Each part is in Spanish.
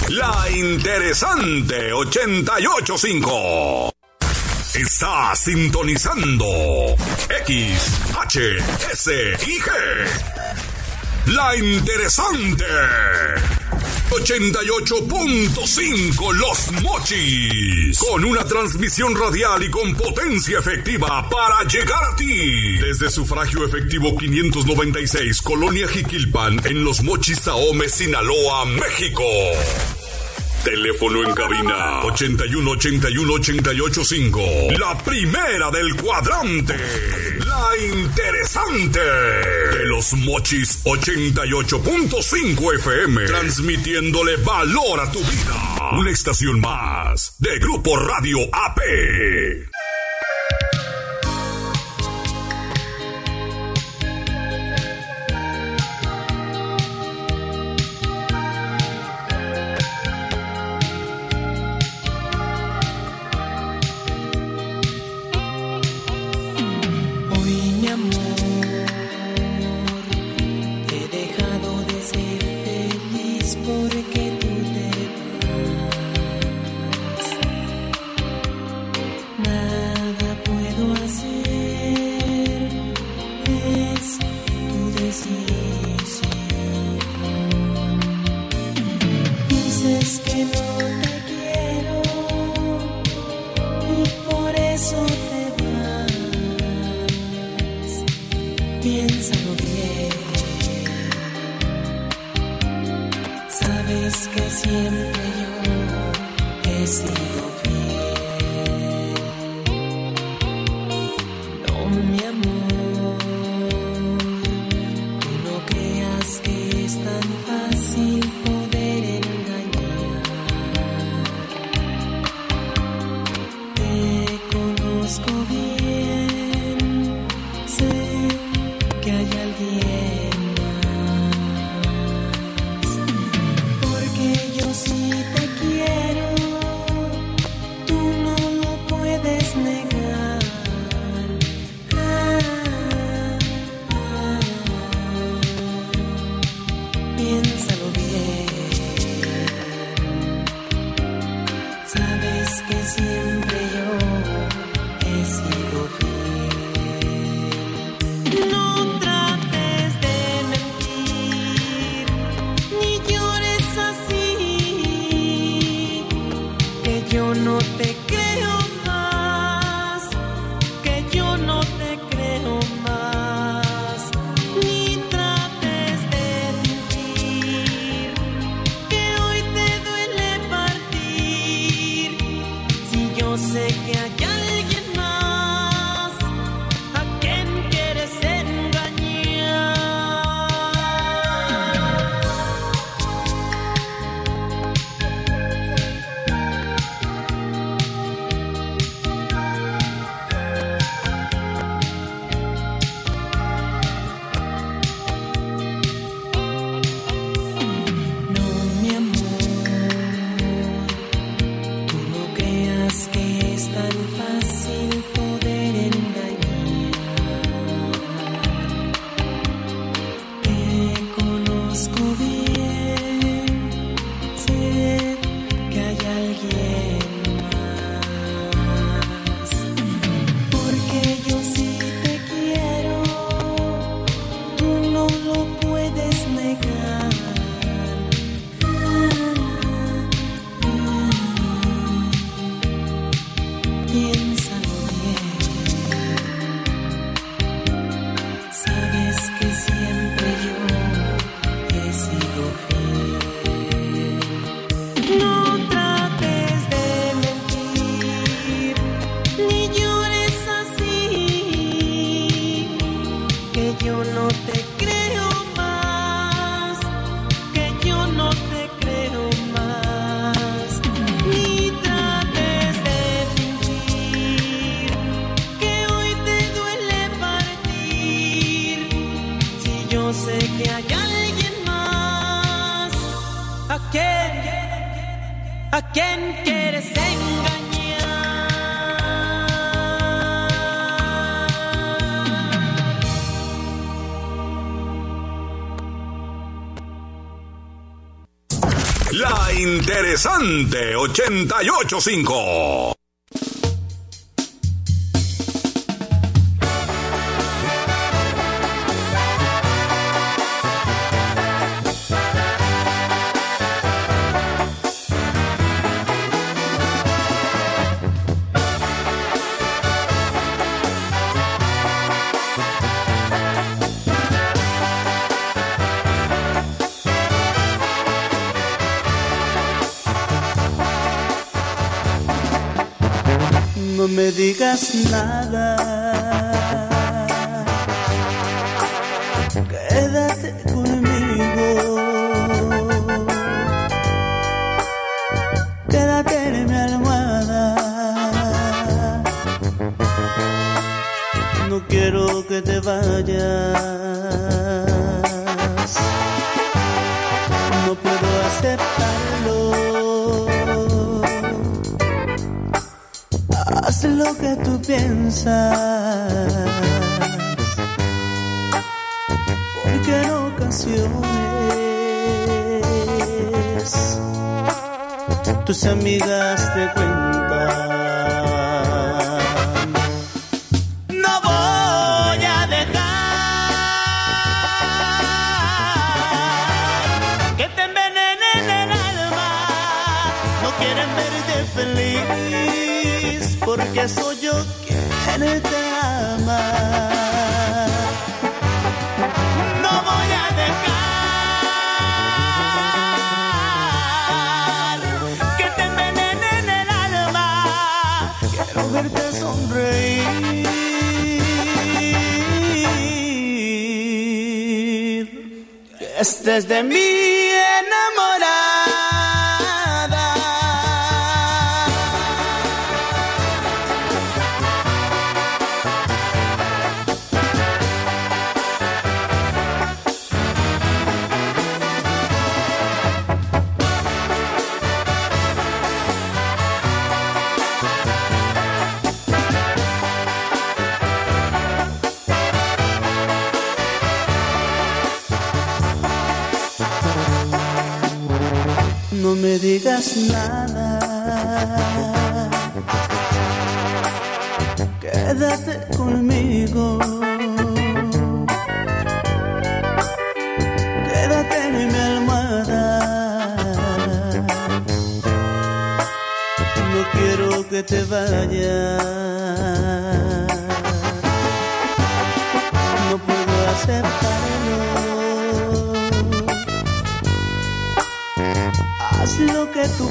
La interesante 88.5. Está sintonizando X, H, S y G. La interesante 88.5 Los Mochis. Con una transmisión radial y con potencia efectiva para llegar a ti. Desde Sufragio Efectivo 596, Colonia Jiquilpan, en Los Mochis, Ahome, Sinaloa, México. Teléfono en cabina 8181-885. La primera del cuadrante. La interesante. De Los Mochis 88.5 FM. Transmitiéndole valor a tu vida. Una estación más de Grupo Radio AP. Porque tú te vas, nada puedo hacer, es tu decisión. Dices que no te quiero y por eso te vas, piénsalo bien. Sabes que siempre yo he sido fiel. No, mi amor, tú no creas que es tan fácil poder engañar. Te conozco bien, sé que hay alguien. Si te quiero, tú no lo puedes negar. Piénsalo bien. Sabes que siempre yo he sido fiel. No trates de mentir, ni llores así. Yo no te creo más, que yo no te creo más, ni trates de fingir que hoy te duele partir, si yo sé que hay alguien más a quien quieres engañar. ¿A quién quieres engañar? La Interesante 88.5. No me digas nada, quédate conmigo, quédate en mi almohada. No quiero que te vayas, no puedo aceptarlo. Haz lo que tú piensas, porque en ocasiones tus amigas te cuentan. No voy a dejar que te envenenen el alma, no quieren verte feliz, porque soy yo quien te ama. No voy a dejar que te envenenen el alma, quiero verte sonreír, que estés de mí enamorada. No me digas nada, quédate conmigo, quédate en mi almohada. No quiero que te vayas, no puedo aceptarlo. Haz lo que tú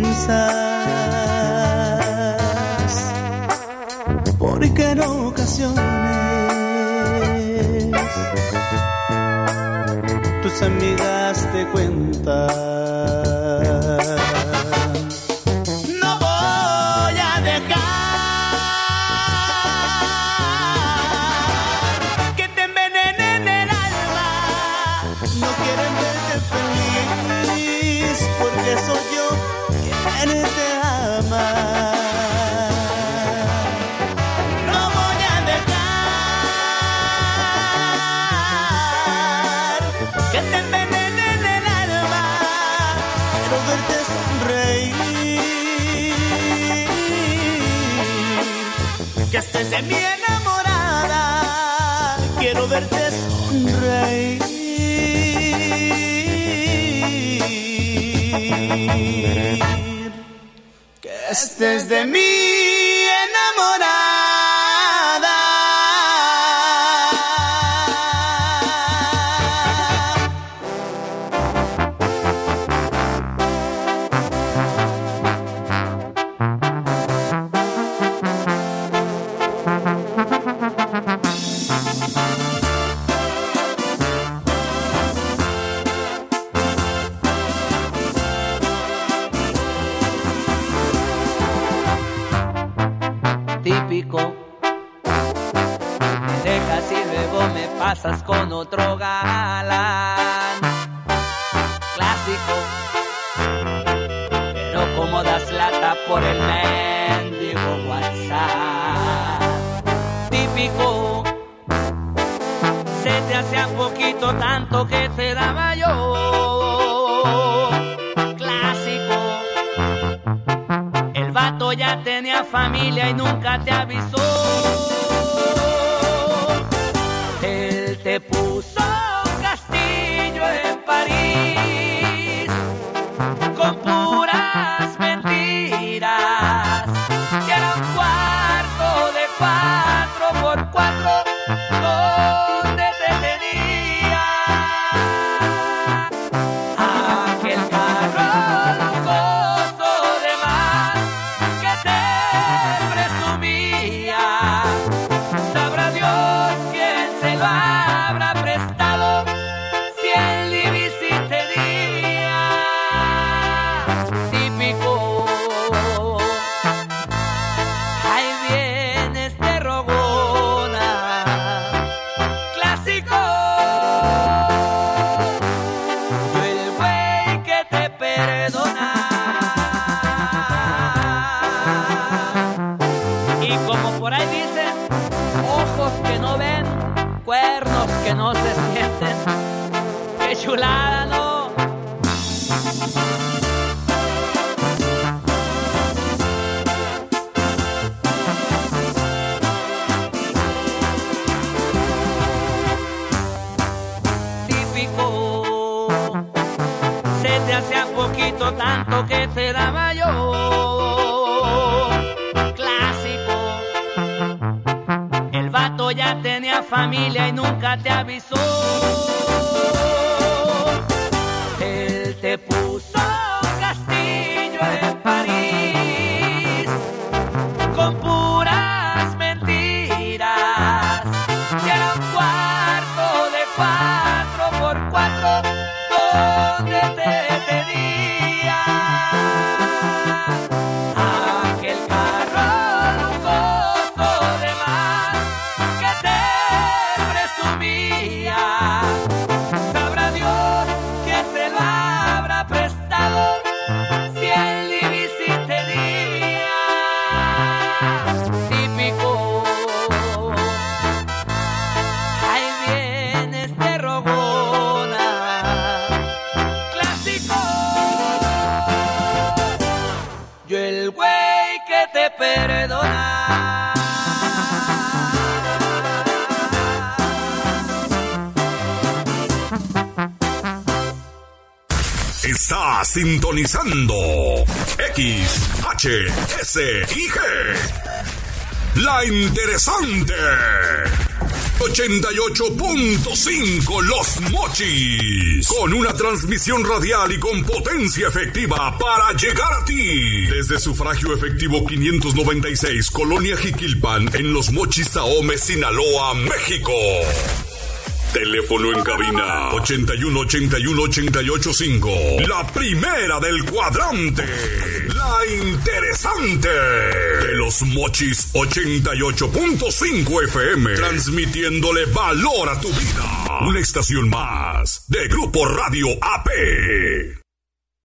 piensas, porque en ocasiones tus amigas te cuentan. No voy a dejar que te envenenen el alma, no quieren verte feliz, porque soy yo quien te ama. No voy a dejar que te envenenen el alma, quiero verte sonreír, que estés de mí enamorada, quiero verte sonreír, que estés de mí enamorada. Típico, me dejas y luego me pasas con otro galán. Clásico, pero como das lata por el mendigo WhatsApp. Típico, se te hacía un poquito tanto que te daba yo. Clásico, ya tenía familia y nunca te avisó. Él te puso un castillo en París con puras mentiras. Y era un cuarto de 4x4 donde te tenía. Aquel carro lujoso de más que te presumía. Sabrá Dios quién se lo habrá prestado, si el Libby sí tenía. Típico. Ahí viene este rogona. Clásico. Yo el güey que te perdona. Y como por ahí dicen, ojos que no ven, cuernos que no se sienten. ¡Qué chulada, no! Típico. Se te hacía poquito tanto que te daba yo. Clásico. El vato ya tenía familia y nunca te avisó. Él te puso un castillo en París con puras mentiras. Y era un cuarto de 4x4 donde te tenía. Aquel carro lujoso de más que te presumía. Sabrá Dios que se lo habrá prestado, si el Libby sí tenía. Típico. Ahí viene este rogona. Clásico. Yo el güey que te perdona. Está sintonizando XHSIG, La Interesante, 88.5 Los Mochis, con una transmisión radial y con potencia efectiva para llegar a ti. Desde sufragio efectivo 596, Colonia Jiquilpan, en Los Mochis, Ahome, Sinaloa, México. Teléfono en cabina 81-81-885. La primera del cuadrante. La Interesante. De Los Mochis 88.5 FM. Transmitiéndole valor a tu vida. Una estación más de Grupo Radio AP.